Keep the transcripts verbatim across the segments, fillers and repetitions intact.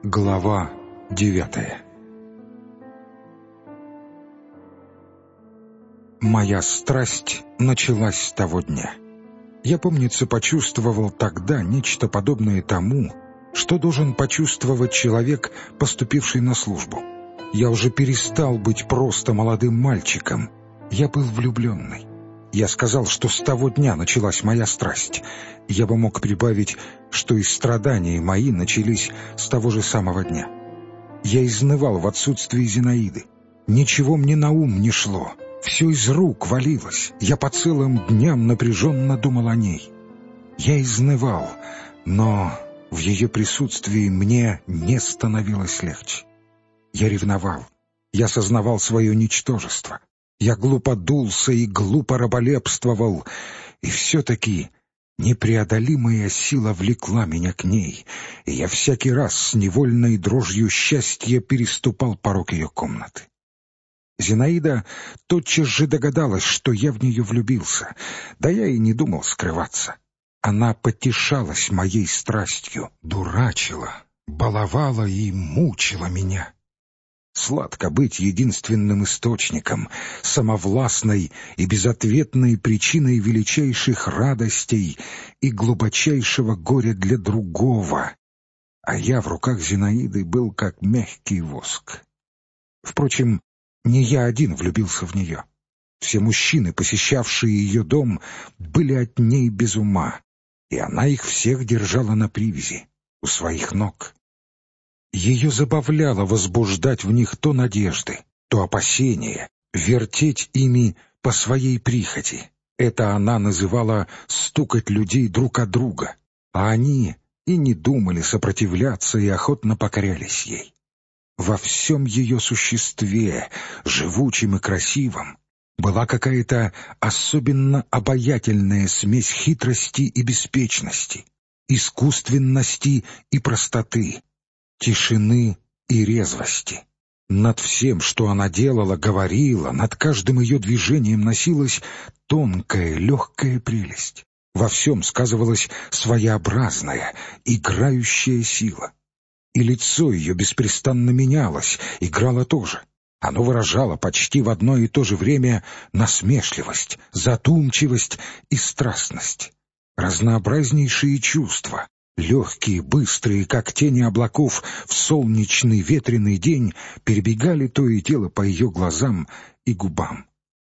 Глава девятая. Моя страсть началась с того дня. Я, помнится, почувствовал тогда нечто подобное тому, что должен почувствовать человек, поступивший на службу. Я уже перестал быть просто молодым мальчиком. Я был влюбленный. Я сказал, что с того дня началась моя страсть. Я бы мог прибавить, что и страдания мои начались с того же самого дня. Я изнывал в отсутствии Зинаиды. Ничего мне на ум не шло. Все из рук валилось. Я по целым дням напряженно думал о ней. Я изнывал, но в ее присутствии мне не становилось легче. Я ревновал. Я сознавал свое ничтожество. Я глупо дулся и глупо раболепствовал, и все-таки непреодолимая сила влекла меня к ней, и я всякий раз с невольной дрожью счастья переступал порог ее комнаты. Зинаида тотчас же догадалась, что я в нее влюбился, да я и не думал скрываться. Она потешалась моей страстью, дурачила, баловала и мучила меня. Сладко быть единственным источником, самовластной и безответной причиной величайших радостей и глубочайшего горя для другого. А я в руках Зинаиды был как мягкий воск. Впрочем, не я один влюбился в нее. Все мужчины, посещавшие ее дом, были от ней без ума, и она их всех держала на привязи, у своих ног. Ее забавляло возбуждать в них то надежды, то опасения, вертеть ими по своей прихоти. Это она называла стукать людей друг от друга, а они и не думали сопротивляться и охотно покорялись ей. Во всем ее существе, живучем и красивом, была какая-то особенно обаятельная смесь хитрости и беспечности, искусственности и простоты, тишины и резвости. Над всем, что она делала, говорила, над каждым ее движением носилась тонкая, легкая прелесть. Во всем сказывалась своеобразная, играющая сила. И лицо ее беспрестанно менялось, играло тоже. Оно выражало почти в одно и то же время насмешливость, задумчивость и страстность. Разнообразнейшие чувства, легкие, быстрые, как тени облаков, в солнечный ветреный день перебегали то и дело по ее глазам и губам.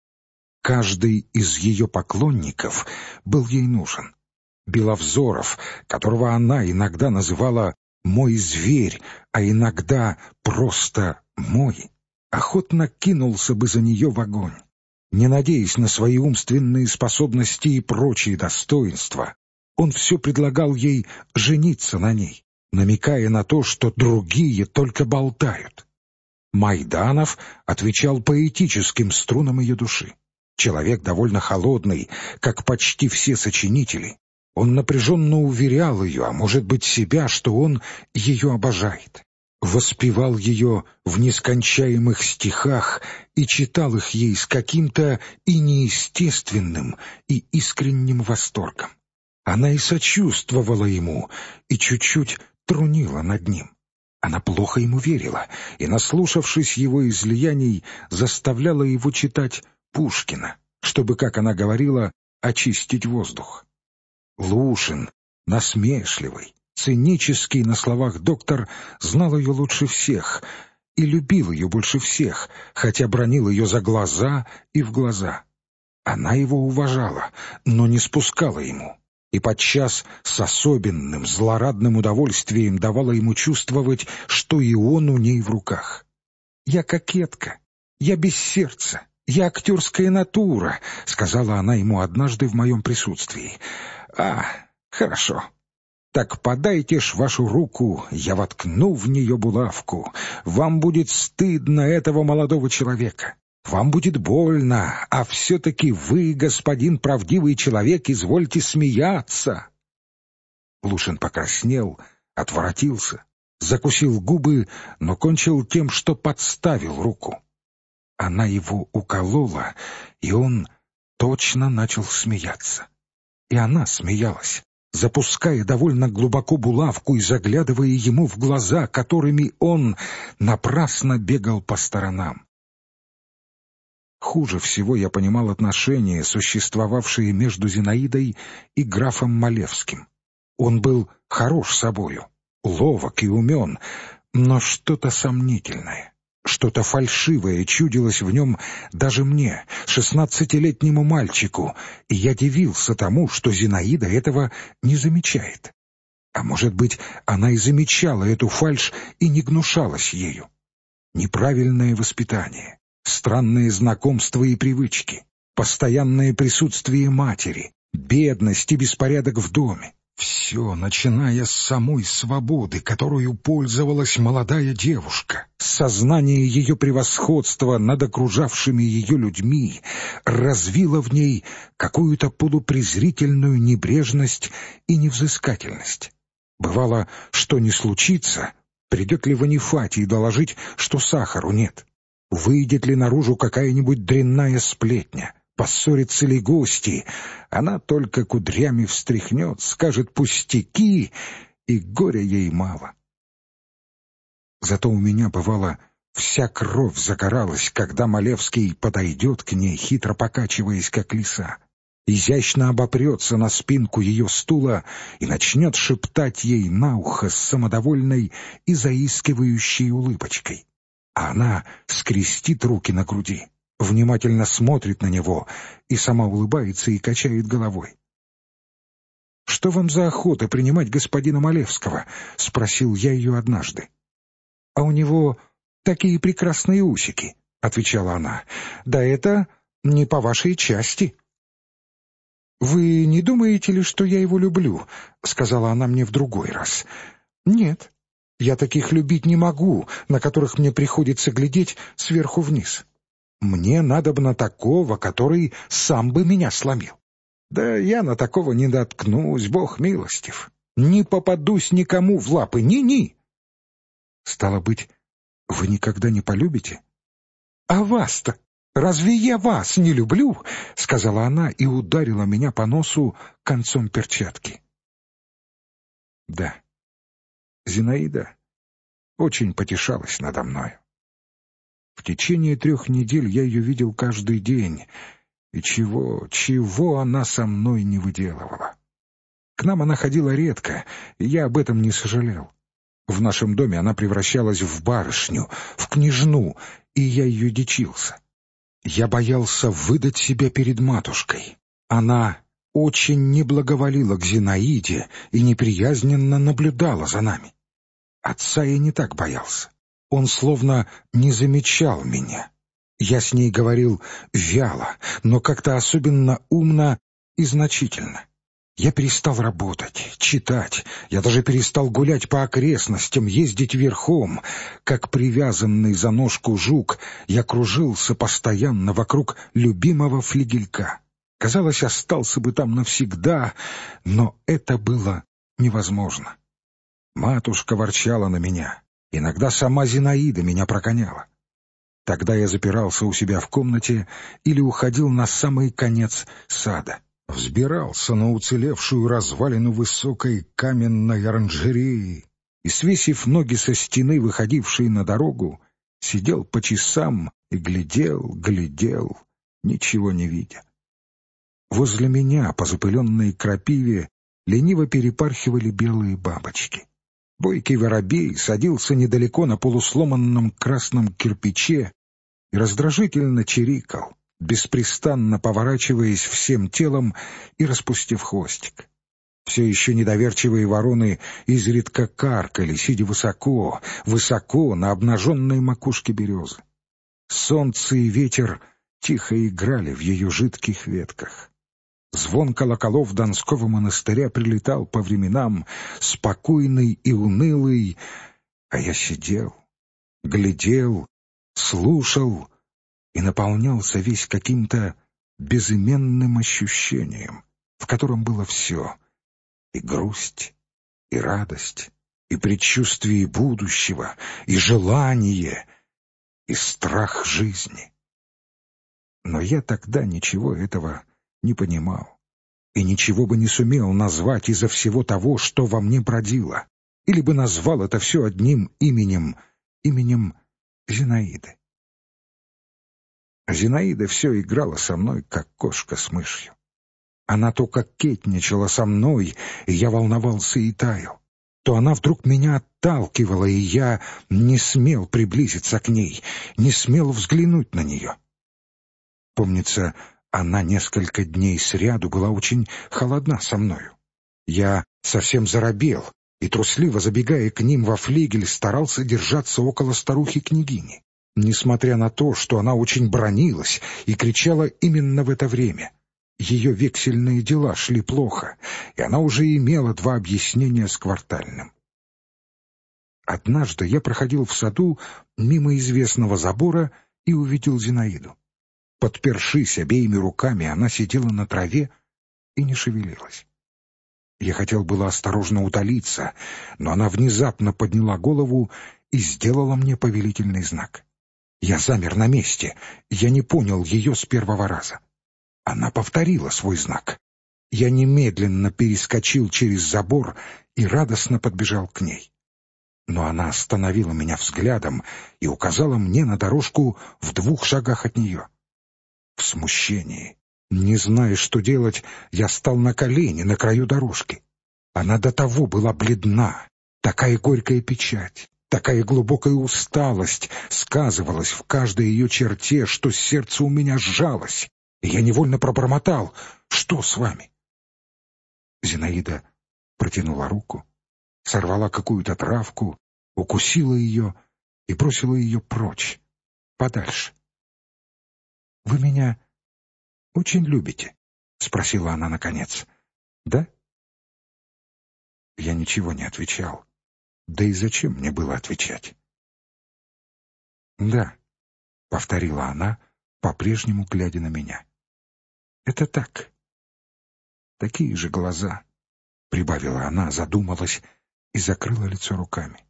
Каждый из ее поклонников был ей нужен. Беловзоров, которого она иногда называла «мой зверь», а иногда просто «мой», охотно кинулся бы за нее в огонь. Не надеясь на свои умственные способности и прочие достоинства, он все предлагал ей жениться на ней, намекая на то, что другие только болтают. Майданов отвечал поэтическим струнам ее души. Человек довольно холодный, как почти все сочинители. Он напряженно уверял ее, а может быть себя, что он ее обожает. Воспевал ее в нескончаемых стихах и читал их ей с каким-то и неестественным, и искренним восторгом. Она и сочувствовала ему, и чуть-чуть трунила над ним. Она плохо ему верила, и, наслушавшись его излияний, заставляла его читать Пушкина, чтобы, как она говорила, очистить воздух. Лушин, насмешливый, цинический на словах доктор, знал ее лучше всех и любил ее больше всех, хотя бранил ее за глаза и в глаза. Она его уважала, но не спускала ему, и подчас с особенным злорадным удовольствием давала ему чувствовать, что и он у ней в руках. «Я кокетка, я без сердца, я актерская натура», — сказала она ему однажды в моем присутствии. «А, хорошо. Так подайте ж вашу руку, я воткну в нее булавку. Вам будет стыдно этого молодого человека. Вам будет больно, а все-таки вы, господин правдивый человек, извольте смеяться». Лушин покраснел, отворотился, закусил губы, но кончил тем, что подставил руку. Она его уколола, и он точно начал смеяться. И она смеялась, запуская довольно глубоко булавку и заглядывая ему в глаза, которыми он напрасно бегал по сторонам. Хуже всего я понимал отношения, существовавшие между Зинаидой и графом Малевским. Он был хорош собою, ловок и умен, но что-то сомнительное, что-то фальшивое чудилось в нем даже мне, шестнадцатилетнему мальчику, и я дивился тому, что Зинаида этого не замечает. А может быть, она и замечала эту фальшь и не гнушалась ею. Неправильное воспитание, странные знакомства и привычки, постоянное присутствие матери, бедность и беспорядок в доме. Все, начиная с самой свободы, которую пользовалась молодая девушка, сознание ее превосходства над окружавшими ее людьми развило в ней какую-то полупрезрительную небрежность и невзыскательность. Бывало, что не случится, придет ли Ванифатий доложить, что сахару нет, выйдет ли наружу какая-нибудь дрянная сплетня, поссорятся ли гости, она только кудрями встряхнет, скажет пустяки, и горя ей мало. Зато у меня, бывало, вся кровь загоралась, когда Малевский подойдет к ней, хитро покачиваясь, как лиса, изящно обопрется на спинку ее стула и начнет шептать ей на ухо с самодовольной и заискивающей улыбочкой. А она скрестит руки на груди, внимательно смотрит на него и сама улыбается и качает головой. «Что вам за охота принимать господина Малевского?» — спросил я ее однажды. «А у него такие прекрасные усики», — отвечала она. «Да это не по вашей части». «Вы не думаете ли, что я его люблю?» — сказала она мне в другой раз. «Нет, я таких любить не могу, на которых мне приходится глядеть сверху вниз. Мне надобно такого, который сам бы меня сломил. Да я на такого не наткнусь, Бог милостив. Не попадусь никому в лапы, ни-ни». «Стало быть, вы никогда не полюбите?» «А вас-то? Разве я вас не люблю?» — сказала она и ударила меня по носу концом перчатки. Да, Зинаида очень потешалась надо мною. В течение трех недель я ее видел каждый день, и чего, чего она со мной не выделывала. К нам она ходила редко, и я об этом не сожалел. В нашем доме она превращалась в барышню, в княжну, и я ее дичился. Я боялся выдать себя перед матушкой. Она очень не благоволила к Зинаиде и неприязненно наблюдала за нами. Отца я не так боялся. Он словно не замечал меня. Я с ней говорил вяло, но как-то особенно умно и значительно. Я перестал работать, читать, я даже перестал гулять по окрестностям, ездить верхом. Как привязанный за ножку жук, я кружился постоянно вокруг любимого флигелька. Казалось, остался бы там навсегда, но это было невозможно. Матушка ворчала на меня. Иногда сама Зинаида меня прогоняла. Тогда я запирался у себя в комнате или уходил на самый конец сада. Взбирался на уцелевшую развалину высокой каменной оранжереи и, свесив ноги со стены, выходившей на дорогу, сидел по часам и глядел, глядел, ничего не видя. Возле меня по запыленной крапиве лениво перепархивали белые бабочки. Бойкий воробей садился недалеко на полусломанном красном кирпиче и раздражительно чирикал, беспрестанно поворачиваясь всем телом и распустив хвостик. Все еще недоверчивые вороны изредка каркали, сидя высоко, высоко на обнаженной макушке березы. Солнце и ветер тихо играли в ее жидких ветках. Звон колоколов Донского монастыря прилетал по временам, спокойный и унылый, а я сидел, глядел, слушал и наполнялся весь каким-то безыменным ощущением, в котором было все — и грусть, и радость, и предчувствие будущего, и желание, и страх жизни. Но я тогда ничего этого не понимал. и ничего бы не сумел назвать из-за всего того, что во мне бродило, или бы назвал это все одним именем, именем Зинаиды. Зинаида все играла со мной, как кошка с мышью. Она то кокетничала со мной, и я волновался и таял, то она вдруг меня отталкивала, и я не смел приблизиться к ней, не смел взглянуть на нее. Помнится, она несколько дней сряду была очень холодна со мною. Я совсем заробел, и, трусливо забегая к ним во флигель, старался держаться около старухи-княгини, несмотря на то, что она очень бранилась и кричала именно в это время. Ее вексельные дела шли плохо, и она уже имела два объяснения с Квартальным. Однажды я проходил в саду мимо известного забора и увидел Зинаиду. Подпершись обеими руками, она сидела на траве и не шевелилась. Я хотел было осторожно удалиться, но она внезапно подняла голову и сделала мне повелительный знак. Я замер на месте, я не понял ее с первого раза. Она повторила свой знак. Я немедленно перескочил через забор и радостно подбежал к ней. Но она остановила меня взглядом и указала мне на дорожку в двух шагах от нее. В смущении, не зная, что делать, я стал на колени на краю дорожки. Она до того была бледна, такая горькая печать, такая глубокая усталость сказывалась в каждой ее черте, что сердце у меня сжалось. И я невольно пробормотал: «Что с вами?» Зинаида протянула руку, сорвала какую-то травку, укусила ее и бросила ее прочь, подальше. «Вы меня очень любите?» — спросила она наконец. «Да?» Я ничего не отвечал. Да и зачем мне было отвечать? «Да», — повторила она, по-прежнему глядя на меня. «Это так. Такие же глаза», — прибавила она, задумалась и закрыла лицо руками.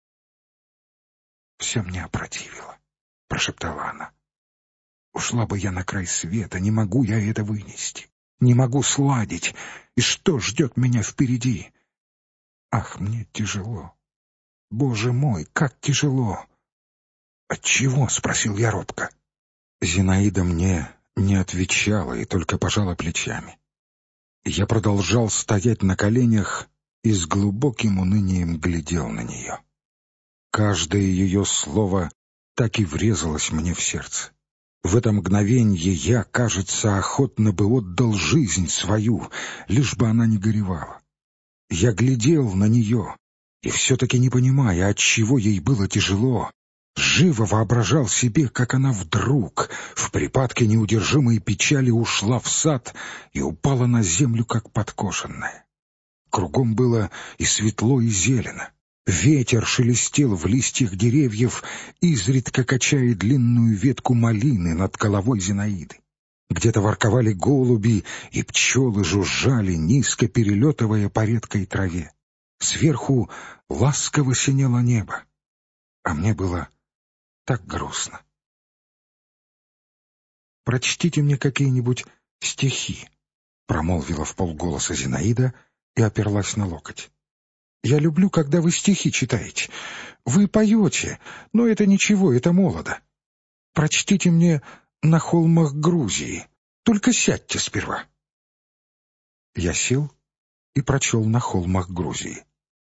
«Все мне опротивило», — прошептала она. «Ушла бы я на край света, не могу я это вынести, не могу сладить, и что ждет меня впереди? Ах, мне тяжело. Боже мой, как тяжело!» «Отчего?» — спросил я робко. Зинаида мне не отвечала и только пожала плечами. Я продолжал стоять на коленях и с глубоким унынием глядел на нее. Каждое ее слово так и врезалось мне в сердце. В это мгновенье я, кажется, охотно бы отдал жизнь свою, лишь бы она не горевала. Я глядел на нее и, все-таки не понимая, отчего ей было тяжело, живо воображал себе, как она вдруг, в припадке неудержимой печали, ушла в сад и упала на землю, как подкошенная. Кругом было и светло, и зелено. Ветер шелестел в листьях деревьев, изредка качая длинную ветку малины над головой Зинаиды. Где-то ворковали голуби, и пчелы жужжали, низко перелетывая по редкой траве. Сверху ласково синело небо, а мне было так грустно. «Прочтите мне какие-нибудь стихи», — промолвила вполголоса Зинаида и оперлась на локоть. «Я люблю, когда вы стихи читаете. Вы поете, но это ничего, это молодо. Прочтите мне «На холмах Грузии». Только сядьте сперва». Я сел и прочел «На холмах Грузии».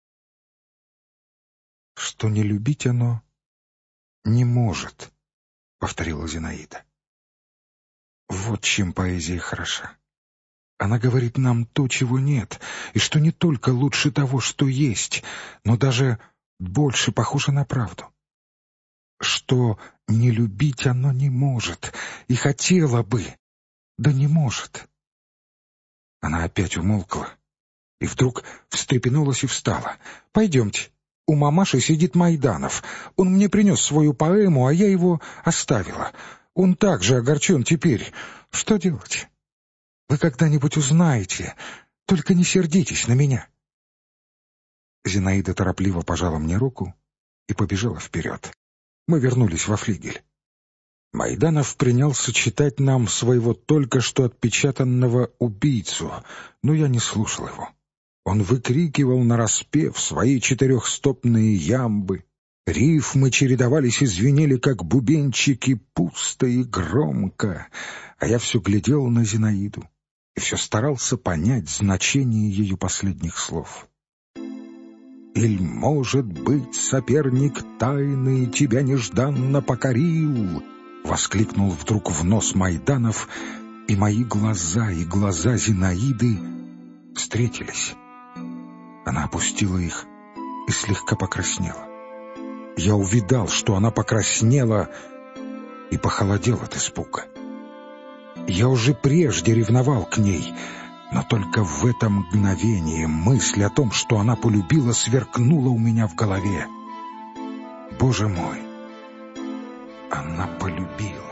«Что не любить оно не может», — повторила Зинаида. Вот чем поэзия хороша. Она говорит нам то, чего нет, и что не только лучше того, что есть, но даже больше похоже на правду. Что не любить оно не может, и хотела бы, да не может. Она опять умолкла, и вдруг встрепенулась и встала. «Пойдемте, у мамаши сидит Майданов. Он мне принес свою поэму, а я его оставила. Он так же огорчен теперь. Что делать? Вы когда-нибудь узнаете, только не сердитесь на меня». Зинаида торопливо пожала мне руку и побежала вперед. Мы вернулись во флигель. Майданов принялся читать нам своего только что отпечатанного «Убийцу», но я не слушал его. Он выкрикивал нараспев свои четырехстопные ямбы. Рифмы чередовались и звенели, как бубенчики, пусто и громко, а я все глядел на Зинаиду и все старался понять значение ее последних слов. «Иль, может быть, соперник тайный тебя нежданно покорил?» — воскликнул вдруг в нос Майданов, и мои глаза и глаза Зинаиды встретились. Она опустила их и слегка покраснела. Я увидал, что она покраснела, и похолодел от испуга. Я уже прежде ревновал к ней, но только в это мгновение мысль о том, что она полюбила, сверкнула у меня в голове. Боже мой! Она полюбила.